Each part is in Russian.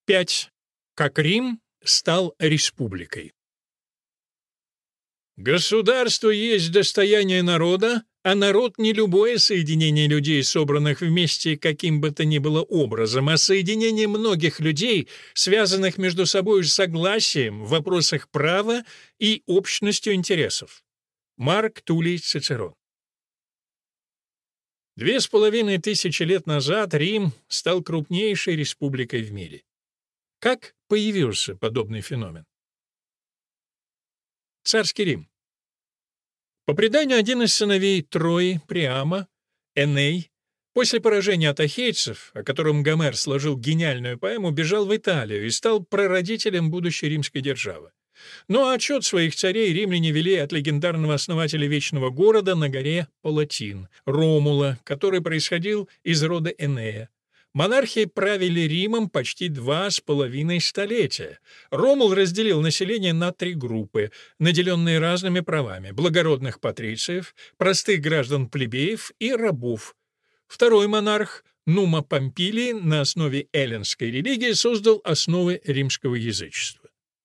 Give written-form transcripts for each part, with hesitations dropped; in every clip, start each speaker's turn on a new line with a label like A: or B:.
A: 5. Как Рим стал республикой. Государство есть достояние народа, а народ не любое соединение людей, собранных вместе каким бы то ни было образом, а соединение многих людей, связанных между собой согласием в вопросах права и общностью интересов. Марк Туллий Цицерон. 2500 лет назад Рим стал крупнейшей республикой в мире. Как появился подобный феномен? Царский Рим. По преданию, один из сыновей Трои, Приама, Эней, после поражения от ахейцев, о котором Гомер сложил гениальную поэму, бежал в Италию и стал прародителем будущей римской державы. Но отчет своих царей римляне вели от легендарного основателя Вечного города на горе Палатин, Ромула, который происходил из рода Энея. Монархи правили Римом почти 2,5 столетия. Ромул разделил население на 3 группы, наделенные разными правами: благородных патрициев, простых граждан-плебеев и рабов. Второй монарх, Нума Помпилий, на основе эллинской религии создал основы римского язычества.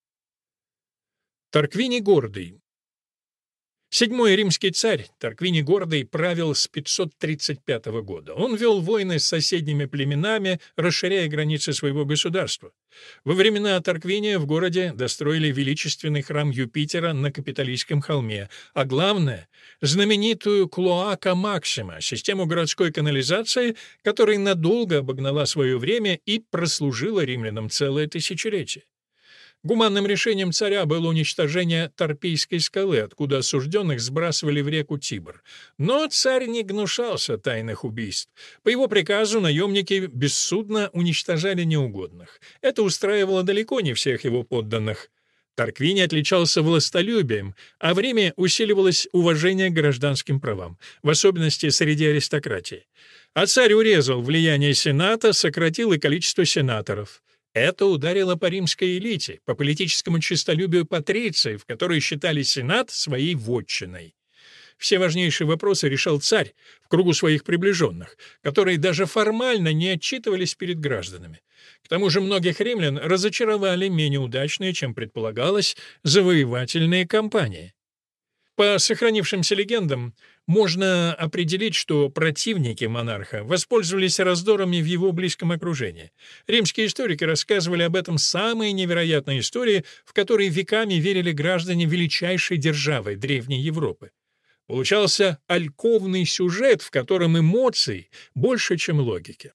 A: Тарквиний Гордый. Седьмой римский царь Тарквиний Гордый правил с 535 года. Он вел войны с соседними племенами, расширяя границы своего государства. Во времена Тарквиния в городе достроили величественный храм Юпитера на Капитолийском холме, а главное — знаменитую Клоака Максима, систему городской канализации, которая надолго обогнала свое время и прослужила римлянам целое тысячелетие. Гуманным решением царя было уничтожение Тарпейской скалы, откуда осужденных сбрасывали в реку Тибр. Но царь не гнушался тайных убийств. По его приказу наемники бессудно уничтожали неугодных. Это устраивало далеко не всех его подданных. Тарквиний отличался властолюбием, а в Риме усиливалось уважение к гражданским правам, в особенности среди аристократии. А царь урезал влияние сената, сократил и количество сенаторов. Это ударило по римской элите, по политическому честолюбию патрициев, которые считали сенат своей вотчиной. Все важнейшие вопросы решал царь в кругу своих приближенных, которые даже формально не отчитывались перед гражданами. К тому же многих римлян разочаровали менее удачные, чем предполагалось, завоевательные кампании. По сохранившимся легендам можно определить, что противники монарха воспользовались раздорами в его близком окружении. Римские историки рассказывали об этом самые невероятные истории, в которые веками верили граждане величайшей державы Древней Европы. Получался альковный сюжет, в котором эмоций больше, чем логики.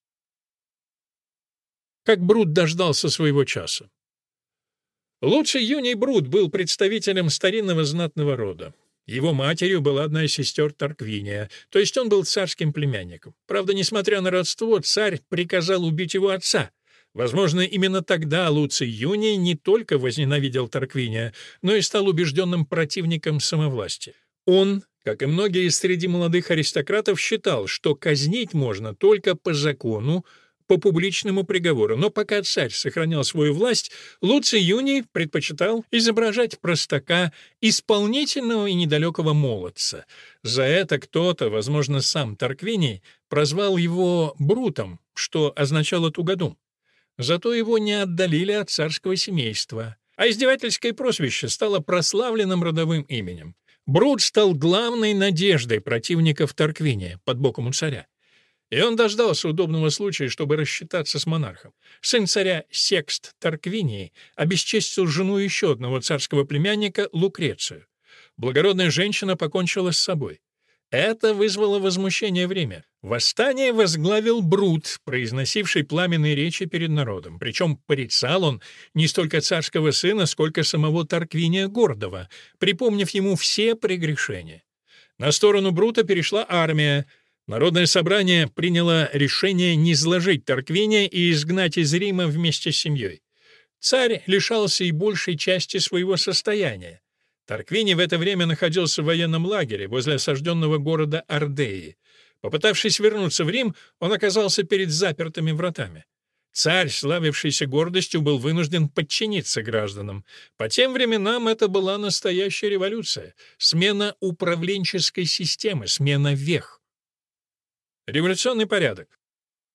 A: Как Брут дождался своего часа? Луций Юний Брут был представителем старинного знатного рода. Его матерью была одна из сестер Тарквиния, то есть он был царским племянником. Правда, несмотря на родство, царь приказал убить его отца. Возможно, именно тогда Луций Юний не только возненавидел Тарквиния, но и стал убежденным противником самовластия. Он, как и многие среди молодых аристократов, считал, что казнить можно только по закону, по публичному приговору, но пока царь сохранял свою власть, Луций Юний предпочитал изображать простака, исполнительного и недалекого молодца. За это кто-то, возможно, сам Тарквиний, прозвал его Брутом, что означало тугодум. Зато его не отдалили от царского семейства, а издевательское прозвище стало прославленным родовым именем. Брут стал главной надеждой противников Тарквиния под боком у царя. И он дождался удобного случая, чтобы рассчитаться с монархом. Сын царя Секст Тарквиний обесчестил жену еще одного царского племянника Лукрецию. Благородная женщина покончила с собой. Это вызвало возмущение в Риме. Восстание возглавил Брут, произносивший пламенные речи перед народом. Причем порицал он не столько царского сына, сколько самого Тарквиния Гордого, припомнив ему все прегрешения. На сторону Брута перешла армия. Народное собрание приняло решение низложить Тарквиния и изгнать из Рима вместе с семьей. Царь лишался и большей части своего состояния. Тарквиний в это время находился в военном лагере возле осажденного города Ардеи. Попытавшись вернуться в Рим, он оказался перед запертыми вратами. Царь, славившийся гордостью, был вынужден подчиниться гражданам. По тем временам это была настоящая революция, смена управленческой системы, смена вех. Революционный порядок.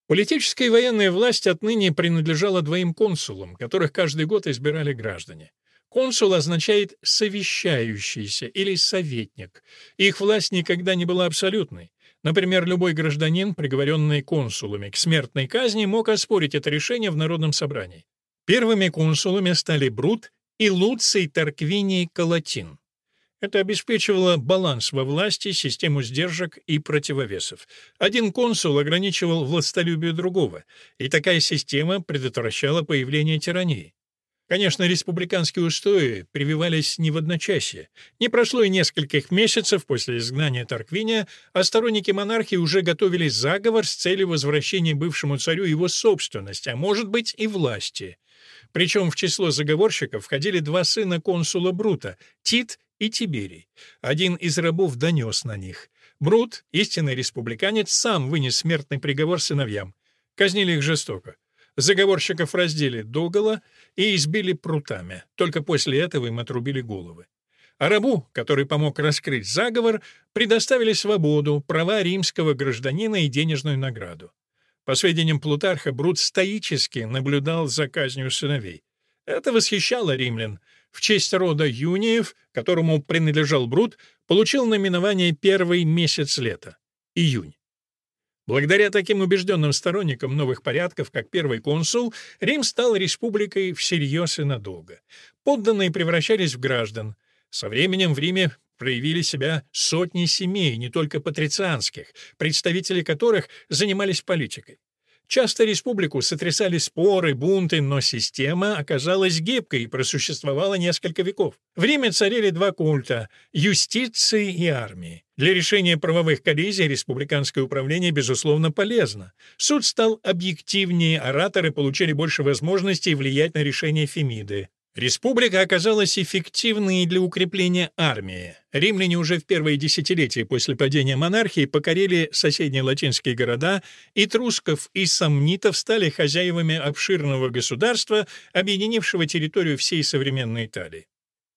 A: Политическая и военная власть отныне принадлежала двоим консулам, которых каждый год избирали граждане. Консул означает «совещающийся» или «советник». Их власть никогда не была абсолютной. Например, любой гражданин, приговоренный консулами к смертной казни, мог оспорить это решение в Народном собрании. Первыми консулами стали Брут и Луций Тарквиний Калатин. Это обеспечивало баланс во власти, систему сдержек и противовесов. Один консул ограничивал властолюбие другого, и такая система предотвращала появление тирании. Конечно, республиканские устои прививались не в одночасье. Не прошло и нескольких месяцев после изгнания Тарквиния, а сторонники монархии уже готовили заговор с целью возвращения бывшему царю его собственности, а может быть и власти. Причем в число заговорщиков входили два сына консула Брута — Тит и Тиберий. Один из рабов донес на них. Брут, истинный республиканец, сам вынес смертный приговор сыновьям. Казнили их жестоко. Заговорщиков раздели догола и избили прутами. Только после этого им отрубили головы. А рабу, который помог раскрыть заговор, предоставили свободу, права римского гражданина и денежную награду. По сведениям Плутарха, Брут стоически наблюдал за казнью сыновей. Это восхищало римлян. В честь рода Юниев, которому принадлежал Брут, получил наименование «первый месяц лета» — июнь. Благодаря таким убежденным сторонникам новых порядков, как первый консул, Рим стал республикой всерьез и надолго. Подданные превращались в граждан. Со временем в Риме проявили себя сотни семей, не только патрицианских, представители которых занимались политикой. Часто республику сотрясали споры, бунты, но система оказалась гибкой и просуществовала несколько веков. В Риме царили два культа — юстиции и армии. Для решения правовых коллизий республиканское управление, безусловно, полезно. Суд стал объективнее, ораторы получили больше возможностей влиять на решения Фемиды. Республика оказалась эффективной и для укрепления армии. Римляне уже в первые десятилетия после падения монархии покорили соседние латинские города, этрусков и сомнитов стали хозяевами обширного государства, объединившего территорию всей современной Италии.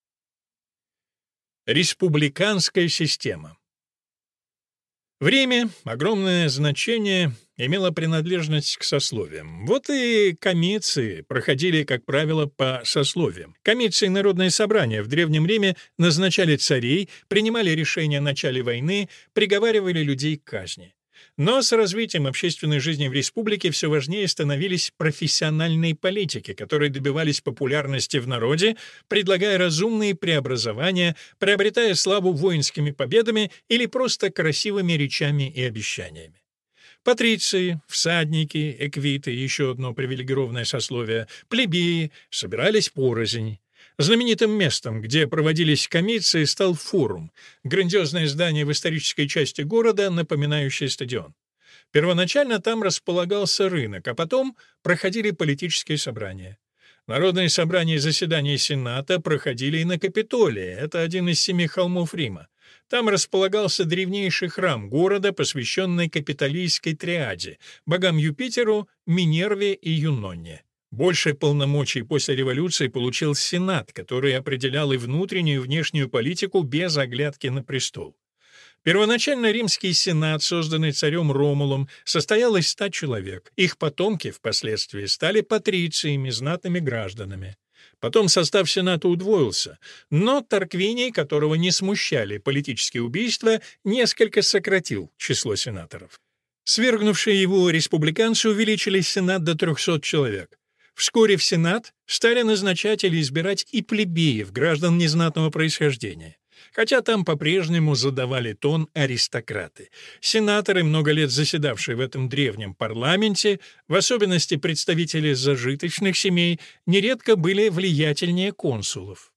A: Республиканская система. В Риме огромное значение имела принадлежность к сословиям. Вот и комиции проходили, как правило, по сословиям. Комиции — народные собрания. В Древнем Риме назначали царей, принимали решения о начале войны, приговаривали людей к казни. Но с развитием общественной жизни в республике все важнее становились профессиональные политики, которые добивались популярности в народе, предлагая разумные преобразования, приобретая славу воинскими победами или просто красивыми речами и обещаниями. Патриции, всадники, эквиты — еще одно привилегированное сословие, плебеи собирались порознь. Знаменитым местом, где проводились комиции, стал форум — грандиозное здание в исторической части города, напоминающее стадион. Первоначально там располагался рынок, а потом проходили политические собрания. Народные собрания и заседания Сената проходили и на Капитолии, это один из 7 холмов Рима. Там располагался древнейший храм города, посвященный Капитолийской триаде — богам Юпитеру, Минерве и Юноне. Больше полномочий после революции получил Сенат, который определял и внутреннюю, и внешнюю политику без оглядки на престол. Первоначально римский сенат, созданный царем Ромулом, состоял из 100 человек. Их потомки впоследствии стали патрициями, знатными гражданами. Потом состав сената удвоился, но Тарквиний, которого не смущали политические убийства, несколько сократил число сенаторов. Свергнувшие его республиканцы увеличили сенат до 300 человек. Вскоре в Сенат стали назначать или избирать и плебеев, граждан незнатного происхождения. Хотя там по-прежнему задавали тон аристократы. Сенаторы, много лет заседавшие в этом древнем парламенте, в особенности представители зажиточных семей, нередко были влиятельнее консулов.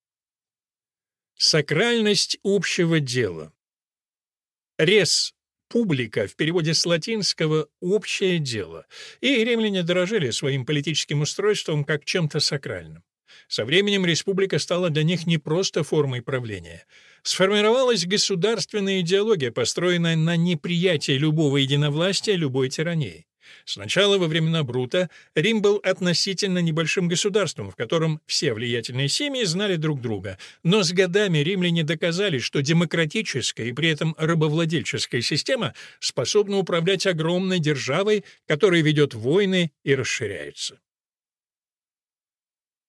A: Сакральность общего дела. Рес публика в переводе с латинского «общее дело», и римляне дорожили своим политическим устройством как чем-то сакральным. Со временем республика стала для них не просто формой правления. Сформировалась государственная идеология, построенная на неприятии любого единовластия, любой тирании. Сначала, во времена Брута, Рим был относительно небольшим государством, в котором все влиятельные семьи знали друг друга. Но с годами римляне доказали, что демократическая и при этом рабовладельческая система способна управлять огромной державой, которая ведет войны и расширяется.